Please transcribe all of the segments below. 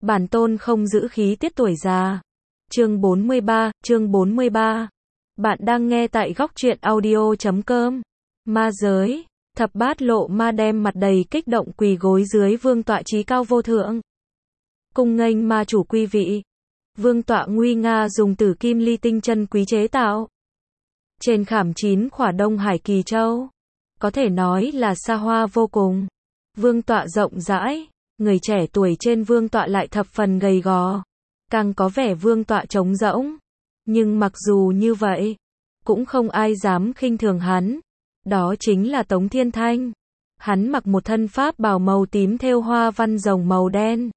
Bản tôn không giữ khí tiết tuổi già. Chương 43. Bạn đang nghe tại góc truyện audio.com. Ma giới, thập bát lộ ma đem mặt đầy kích động quỳ gối dưới vương tọa trí cao vô thượng. Cung nghênh ma chủ quý vị. Vương tọa nguy nga dùng tử kim ly tinh chân quý chế tạo. Trên khảm 9 khỏa Đông Hải Kỳ Châu. Có thể nói là xa hoa vô cùng. Vương tọa rộng rãi, người trẻ tuổi trên vương tọa lại thập phần gầy gò. Càng có vẻ vương tọa trống rỗng. Nhưng mặc dù như vậy, cũng không ai dám khinh thường hắn. Đó chính là Tống Thiên Thanh. Hắn mặc một thân pháp bào màu tím thêu hoa văn rồng màu đen.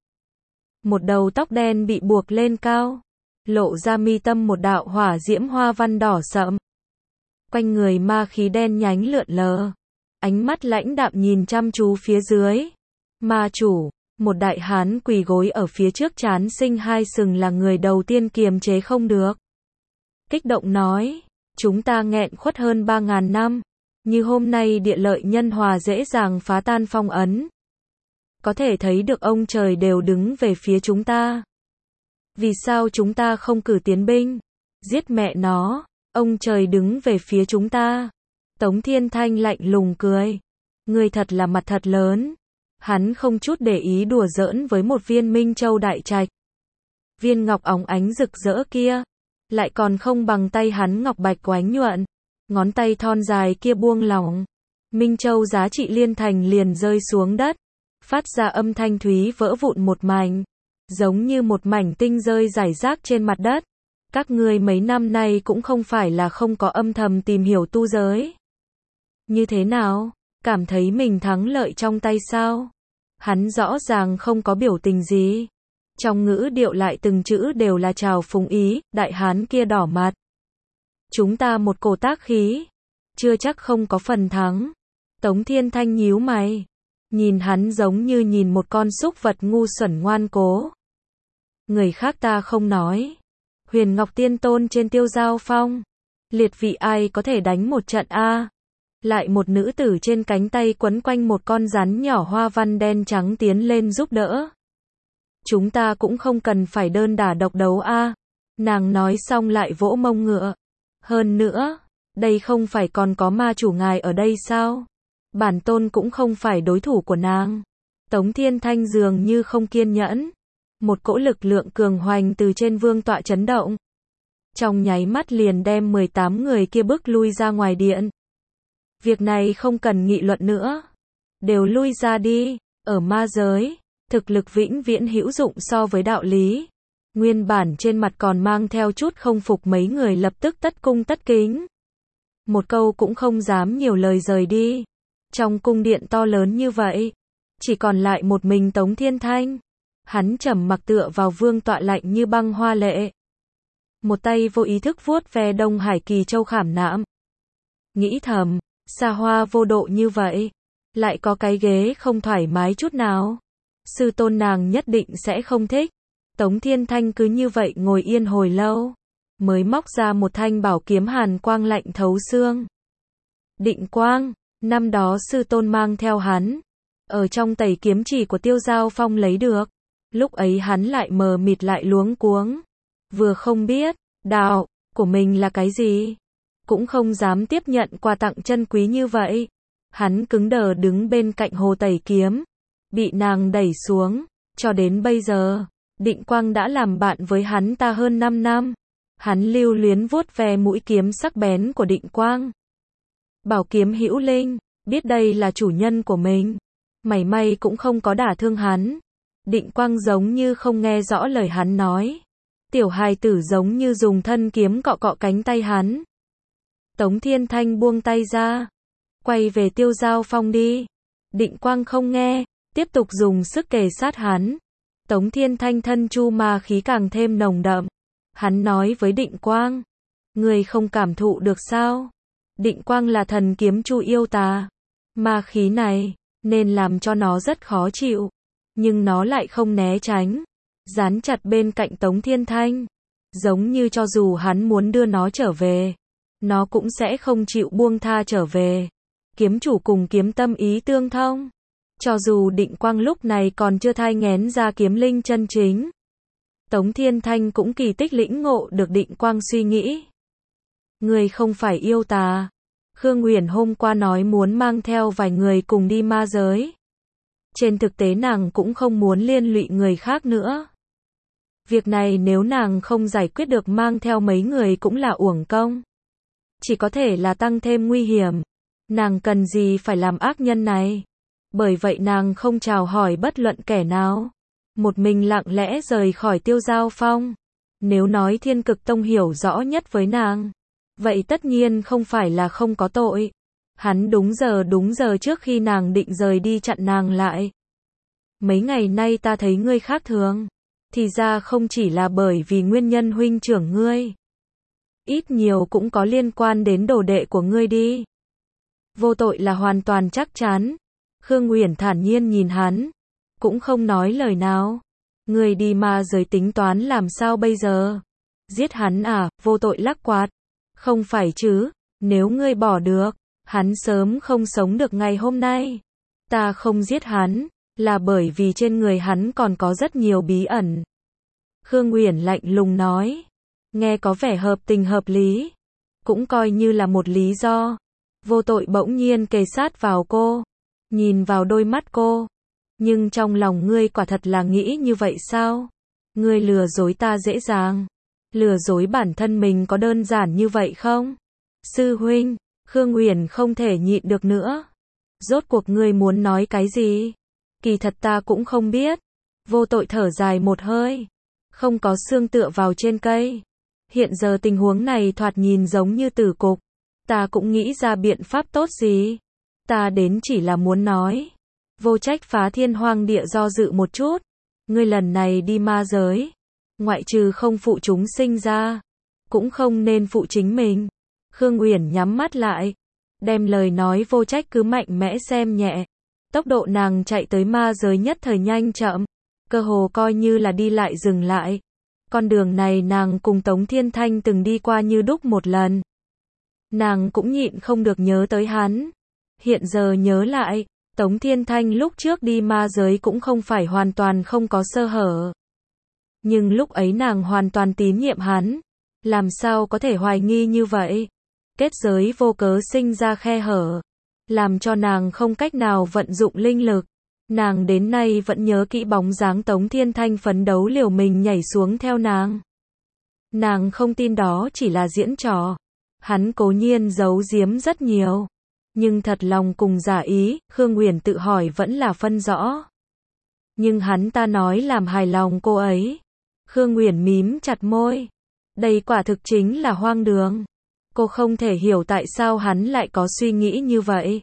Một đầu tóc đen bị buộc lên cao, lộ ra mi tâm một đạo hỏa diễm hoa văn đỏ sậm. Quanh người ma khí đen nhánh lượn lờ, ánh mắt lãnh đạm nhìn chăm chú phía dưới. Ma chủ, một đại hán quỳ gối ở phía trước trán sinh hai sừng là người đầu tiên kiềm chế không được. Kích động nói, chúng ta nghẹn khuất hơn 3.000 năm, như hôm nay địa lợi nhân hòa dễ dàng phá tan phong ấn. Có thể thấy được ông trời đều đứng về phía chúng ta. Vì sao chúng ta không cử tiến binh? Giết mẹ nó, ông trời đứng về phía chúng ta. Tống Thiên Thanh lạnh lùng cười. Người thật là mặt thật lớn. Hắn không chút để ý đùa giỡn với một viên Minh Châu đại trạch. Viên ngọc óng ánh rực rỡ kia, lại còn không bằng tay hắn ngọc bạch oánh nhuận. Ngón tay thon dài kia buông lỏng. Minh Châu giá trị liên thành liền rơi xuống đất. Phát ra âm thanh thúy vỡ vụn một mảnh, giống như một mảnh tinh rơi rải rác trên mặt đất. Các ngươi mấy năm nay cũng không phải là không có âm thầm tìm hiểu tu giới. Như thế nào? Cảm thấy mình thắng lợi trong tay sao? Hắn rõ ràng không có biểu tình gì. Trong ngữ điệu lại từng chữ đều là trào phúng ý, đại hán kia đỏ mặt. Chúng ta một cổ tác khí, chưa chắc không có phần thắng. Tống Thiên Thanh nhíu mày. Nhìn hắn giống như nhìn một con súc vật ngu xuẩn ngoan cố. Người khác ta không nói. Huyền Ngọc Tiên Tôn trên Tiêu Giao Phong. Liệt vị ai có thể đánh một trận a? Lại một nữ tử trên cánh tay quấn quanh một con rắn nhỏ hoa văn đen trắng tiến lên giúp đỡ. Chúng ta cũng không cần phải đơn đả độc đấu a. Nàng nói xong lại vỗ mông ngựa. Hơn nữa, đây không phải còn có ma chủ ngài ở đây sao? Bản tôn cũng không phải đối thủ của nàng. Tống Thiên Thanh dường như không kiên nhẫn. Một cỗ lực lượng cường hoành từ trên vương tọa chấn động. Trong nháy mắt liền đem 18 người kia bước lui ra ngoài điện. Việc này không cần nghị luận nữa. Đều lui ra đi. Ở ma giới, thực lực vĩnh viễn hữu dụng so với đạo lý. Nguyên bản trên mặt còn mang theo chút không phục mấy người lập tức tất cung tất kính. Một câu cũng không dám nhiều lời rời đi. Trong cung điện to lớn như vậy, chỉ còn lại một mình Tống Thiên Thanh. Hắn trầm mặc tựa vào vương tọa lạnh như băng hoa lệ. Một tay vô ý thức vuốt ve Đông Hải Kỳ Châu khảm nạm. Nghĩ thầm, xa hoa vô độ như vậy, lại có cái ghế không thoải mái chút nào. Sư tôn nàng nhất định sẽ không thích. Tống Thiên Thanh cứ như vậy ngồi yên hồi lâu, mới móc ra một thanh bảo kiếm hàn quang lạnh thấu xương. Định Quang. Năm đó sư tôn mang theo hắn, ở trong tẩy kiếm chỉ của Tiêu Giao Phong lấy được. Lúc ấy hắn lại mờ mịt lại luống cuống. Vừa không biết, đạo của mình là cái gì, cũng không dám tiếp nhận quà tặng chân quý như vậy. Hắn cứng đờ đứng bên cạnh hồ tẩy kiếm, bị nàng đẩy xuống. Cho đến bây giờ, Định Quang đã làm bạn với hắn ta hơn 5 năm. Hắn lưu luyến vuốt ve mũi kiếm sắc bén của Định Quang. Bảo kiếm hữu linh, biết đây là chủ nhân của mình, mảy may cũng không có đả thương hắn. Định Quang giống như không nghe rõ lời hắn nói. Tiểu hài tử giống như dùng thân kiếm cọ cọ cánh tay hắn. Tống Thiên Thanh buông tay ra. Quay về Tiêu Giao Phong đi. Định Quang không nghe, tiếp tục dùng sức kề sát hắn. Tống Thiên Thanh thân chu ma khí càng thêm nồng đậm. Hắn nói với Định Quang, người không cảm thụ được sao? Định Quang là thần kiếm chu yêu tà. Ma khí này, nên làm cho nó rất khó chịu. Nhưng nó lại không né tránh. Dán chặt bên cạnh Tống Thiên Thanh. Giống như cho dù hắn muốn đưa nó trở về, nó cũng sẽ không chịu buông tha trở về. Kiếm chủ cùng kiếm tâm ý tương thông. Cho dù Định Quang lúc này còn chưa thai nghén ra kiếm linh chân chính, Tống Thiên Thanh cũng kỳ tích lĩnh ngộ được Định Quang suy nghĩ. Người không phải yêu ta. Khương Uyển hôm qua nói muốn mang theo vài người cùng đi ma giới. Trên thực tế nàng cũng không muốn liên lụy người khác nữa. Việc này nếu nàng không giải quyết được mang theo mấy người cũng là uổng công. Chỉ có thể là tăng thêm nguy hiểm. Nàng cần gì phải làm ác nhân này. Bởi vậy nàng không chào hỏi bất luận kẻ nào. Một mình lặng lẽ rời khỏi Tiêu Giao Phong. Nếu nói Thiên Cực Tông hiểu rõ nhất với nàng, vậy tất nhiên không phải là không có tội. Hắn đúng giờ trước khi nàng định rời đi chặn nàng lại. Mấy ngày nay ta thấy ngươi khác thường. Thì ra không chỉ là bởi vì nguyên nhân huynh trưởng ngươi. Ít nhiều cũng có liên quan đến đồ đệ của ngươi đi. Vô tội là hoàn toàn chắc chắn. Khương Uyển thản nhiên nhìn hắn. Cũng không nói lời nào. Ngươi đi ma giới tính toán làm sao bây giờ? Giết hắn à? Vô tội lắc quạt. Không phải chứ, nếu ngươi bỏ được, hắn sớm không sống được ngày hôm nay. Ta không giết hắn, là bởi vì trên người hắn còn có rất nhiều bí ẩn. Khương Uyển lạnh lùng nói. Nghe có vẻ hợp tình hợp lý. Cũng coi như là một lý do. Vô tội bỗng nhiên kề sát vào cô. Nhìn vào đôi mắt cô. Nhưng trong lòng ngươi quả thật là nghĩ như vậy sao? Ngươi lừa dối ta dễ dàng. Lừa dối bản thân mình có đơn giản như vậy không? Sư huynh, Khương Uyển không thể nhịn được nữa. Rốt cuộc ngươi muốn nói cái gì? Kỳ thật ta cũng không biết. Vô tội thở dài một hơi. Không có xương tựa vào trên cây. Hiện giờ tình huống này thoạt nhìn giống như tử cục. Ta cũng nghĩ ra biện pháp tốt gì. Ta đến chỉ là muốn nói. Vô trách Phá Thiên Hoang Địa do dự một chút. Ngươi lần này đi ma giới. Ngoại trừ không phụ chúng sinh ra. Cũng không nên phụ chính mình. Khương Uyển nhắm mắt lại. Đem lời nói vô trách cứ mạnh mẽ xem nhẹ. Tốc độ nàng chạy tới ma giới nhất thời nhanh chậm. Cơ hồ coi như là đi lại dừng lại. Con đường này nàng cùng Tống Thiên Thanh từng đi qua như đúc một lần. Nàng cũng nhịn không được nhớ tới hắn. Hiện giờ nhớ lại, Tống Thiên Thanh lúc trước đi ma giới cũng không phải hoàn toàn không có sơ hở. Nhưng lúc ấy nàng hoàn toàn tín nhiệm hắn. Làm sao có thể hoài nghi như vậy? Kết giới vô cớ sinh ra khe hở. Làm cho nàng không cách nào vận dụng linh lực. Nàng đến nay vẫn nhớ kỹ bóng dáng Tống Thiên Thanh phấn đấu liều mình nhảy xuống theo nàng. Nàng không tin đó chỉ là diễn trò. Hắn cố nhiên giấu giếm rất nhiều. Nhưng thật lòng cùng giả ý, Khương Uyển tự hỏi vẫn là phân rõ. Nhưng hắn ta nói làm hài lòng cô ấy. Khương Uyển mím chặt môi. Đây quả thực chính là hoang đường. Cô không thể hiểu tại sao hắn lại có suy nghĩ như vậy.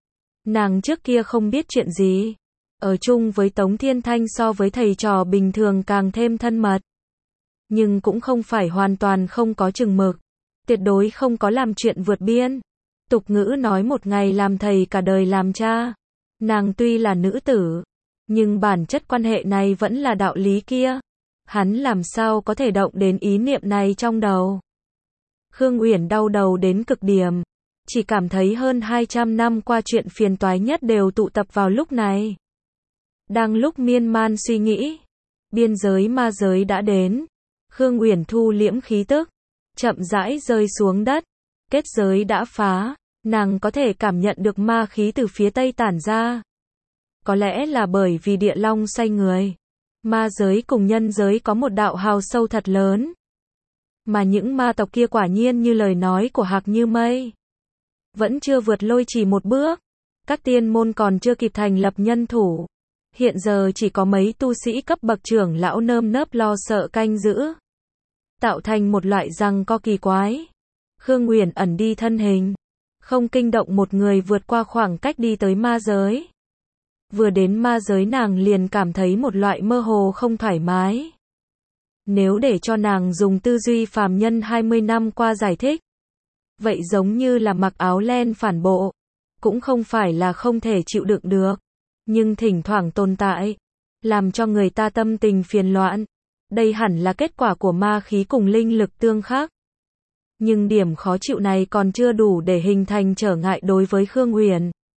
Nàng trước kia không biết chuyện gì. Ở chung với Tống Thiên Thanh so với thầy trò bình thường càng thêm thân mật. Nhưng cũng không phải hoàn toàn không có chừng mực. Tuyệt đối không có làm chuyện vượt biên. Tục ngữ nói một ngày làm thầy cả đời làm cha. Nàng tuy là nữ tử, nhưng bản chất quan hệ này vẫn là đạo lý kia. Hắn làm sao có thể động đến ý niệm này trong đầu. Khương Uyển đau đầu đến cực điểm. Chỉ cảm thấy hơn 200 năm qua chuyện phiền toái nhất đều tụ tập vào lúc này. Đang lúc miên man suy nghĩ, biên giới ma giới đã đến. Khương Uyển thu liễm khí tức, chậm rãi rơi xuống đất. Kết giới đã phá, nàng có thể cảm nhận được ma khí từ phía tây tản ra. Có lẽ là bởi vì địa long xoay người. Ma giới cùng nhân giới có một đạo hào sâu thật lớn. Mà những ma tộc kia quả nhiên như lời nói của Hạc Như Mây. Vẫn chưa vượt lôi chỉ một bước. Các tiên môn còn chưa kịp thành lập nhân thủ. Hiện giờ chỉ có mấy tu sĩ cấp bậc trưởng lão nơm nớp lo sợ canh giữ. Tạo thành một loại giằng co kỳ quái. Khương Uyển ẩn đi thân hình. Không kinh động một người vượt qua khoảng cách đi tới ma giới. Vừa đến ma giới nàng liền cảm thấy một loại mơ hồ không thoải mái. Nếu để cho nàng dùng tư duy phàm nhân 20 năm qua giải thích. Vậy giống như là mặc áo len phản bộ. Cũng không phải là không thể chịu đựng được. Nhưng thỉnh thoảng tồn tại. Làm cho người ta tâm tình phiền loạn. Đây hẳn là kết quả của ma khí cùng linh lực tương khắc. Nhưng điểm khó chịu này còn chưa đủ để hình thành trở ngại đối với Khương Uyển.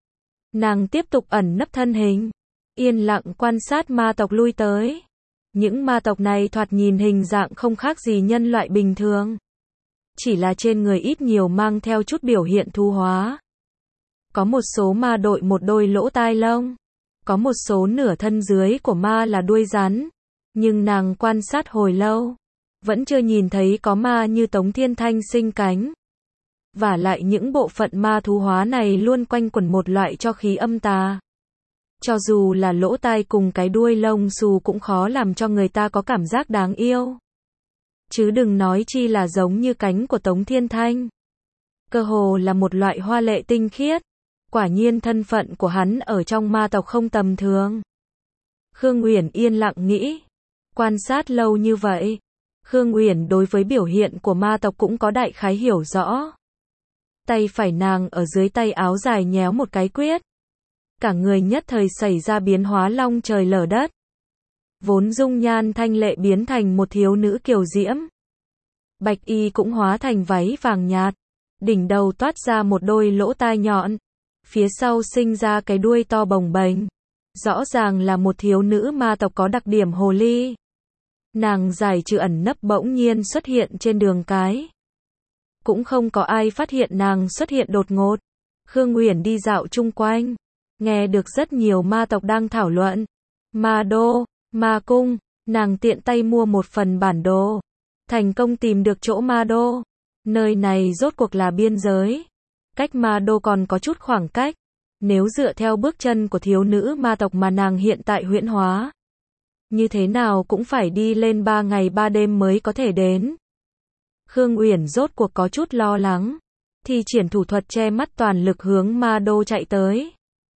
Nàng tiếp tục ẩn nấp thân hình, yên lặng quan sát ma tộc lui tới. Những ma tộc này thoạt nhìn hình dạng không khác gì nhân loại bình thường. Chỉ là trên người ít nhiều mang theo chút biểu hiện thu hóa. Có một số ma đội một đôi lỗ tai lông. Có một số nửa thân dưới của ma là đuôi rắn. Nhưng nàng quan sát hồi lâu, vẫn chưa nhìn thấy có ma như Tống Thiên Thanh sinh cánh. Vả lại những bộ phận ma thú hóa này luôn quanh quẩn một loại cho khí âm tà. Cho dù là lỗ tai cùng cái đuôi lông xù cũng khó làm cho người ta có cảm giác đáng yêu. Chứ đừng nói chi là giống như cánh của Tống Thiên Thanh. Cơ hồ là một loại hoa lệ tinh khiết. Quả nhiên thân phận của hắn ở trong ma tộc không tầm thường. Khương Uyển yên lặng nghĩ. Quan sát lâu như vậy, Khương Uyển đối với biểu hiện của ma tộc cũng có đại khái hiểu rõ. Tay phải nàng ở dưới tay áo dài nhéo một cái quyết. Cả người nhất thời xảy ra biến hóa long trời lở đất. Vốn dung nhan thanh lệ biến thành một thiếu nữ kiều diễm. Bạch y cũng hóa thành váy vàng nhạt. Đỉnh đầu toát ra một đôi lỗ tai nhọn. Phía sau sinh ra cái đuôi to bồng bềnh. Rõ ràng là một thiếu nữ ma tộc có đặc điểm hồ ly. Nàng giải trừ ẩn nấp bỗng nhiên xuất hiện trên đường cái. Cũng không có ai phát hiện nàng xuất hiện đột ngột. Khương Uyển đi dạo chung quanh, nghe được rất nhiều ma tộc đang thảo luận. Ma đô, ma cung, nàng tiện tay mua một phần bản đồ. Thành công tìm được chỗ ma đô. Nơi này rốt cuộc là biên giới. Cách ma đô còn có chút khoảng cách. Nếu dựa theo bước chân của thiếu nữ ma tộc mà nàng hiện tại huyễn hóa, như thế nào cũng phải đi lên 3 ngày 3 đêm mới có thể đến. Khương Uyển rốt cuộc có chút lo lắng, thi triển thủ thuật che mắt toàn lực hướng ma đô chạy tới.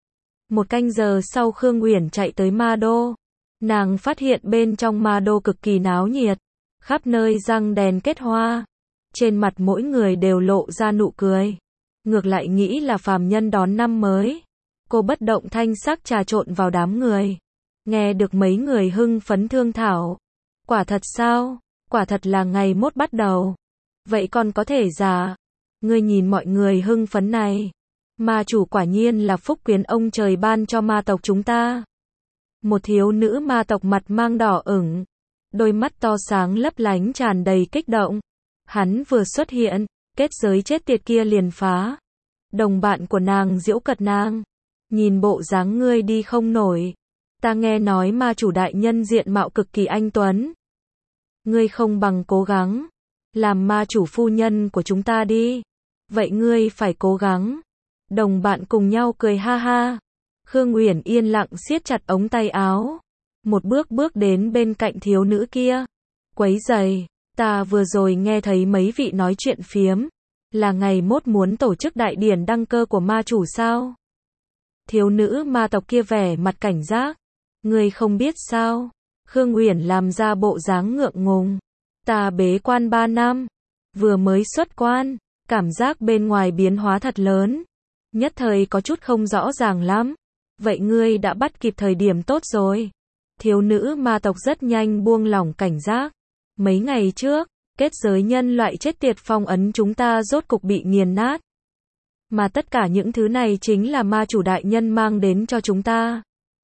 1 canh giờ sau Khương Uyển chạy tới ma đô, nàng phát hiện bên trong ma đô cực kỳ náo nhiệt, khắp nơi răng đèn kết hoa, trên mặt mỗi người đều lộ ra nụ cười. Ngược lại nghĩ là phàm nhân đón năm mới. Cô bất động thanh sắc trà trộn vào đám người. Nghe được mấy người hưng phấn thương thảo. Quả thật sao? Quả thật là ngày mốt bắt đầu. Vậy còn có thể giả? Ngươi nhìn mọi người hưng phấn này. Ma chủ quả nhiên là phúc quyến ông trời ban cho ma tộc chúng ta. Một thiếu nữ ma tộc mặt mang đỏ ửng. Đôi mắt to sáng lấp lánh tràn đầy kích động. Hắn vừa xuất hiện, kết giới chết tiệt kia liền phá. Đồng bạn của nàng giễu cợt nàng. Nhìn bộ dáng ngươi đi không nổi. Ta nghe nói ma chủ đại nhân diện mạo cực kỳ anh tuấn. Ngươi không bằng cố gắng làm ma chủ phu nhân của chúng ta đi. Vậy ngươi phải cố gắng. Đồng bạn cùng nhau cười ha ha. Khương Uyển yên lặng siết chặt ống tay áo. Một bước bước đến bên cạnh thiếu nữ kia. Quấy giày, ta vừa rồi nghe thấy mấy vị nói chuyện phiếm. Là ngày mốt muốn tổ chức đại điển đăng cơ của ma chủ sao? Thiếu nữ ma tộc kia vẻ mặt cảnh giác. Ngươi không biết sao? Khương Uyển làm ra bộ dáng ngượng ngùng. Ta bế quan 3 năm. Vừa mới xuất quan. Cảm giác bên ngoài biến hóa thật lớn. Nhất thời có chút không rõ ràng lắm. Vậy ngươi đã bắt kịp thời điểm tốt rồi. Thiếu nữ ma tộc rất nhanh buông lỏng cảnh giác. Mấy ngày trước, kết giới nhân loại chết tiệt phong ấn chúng ta rốt cục bị nghiền nát. Mà tất cả những thứ này chính là ma chủ đại nhân mang đến cho chúng ta.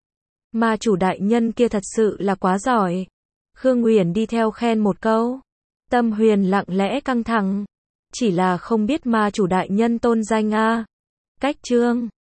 Ma chủ đại nhân kia thật sự là quá giỏi. Khương Uyển đi theo khen một câu. Tâm huyền lặng lẽ căng thẳng. Chỉ là không biết ma chủ đại nhân tôn danh a. Cách chương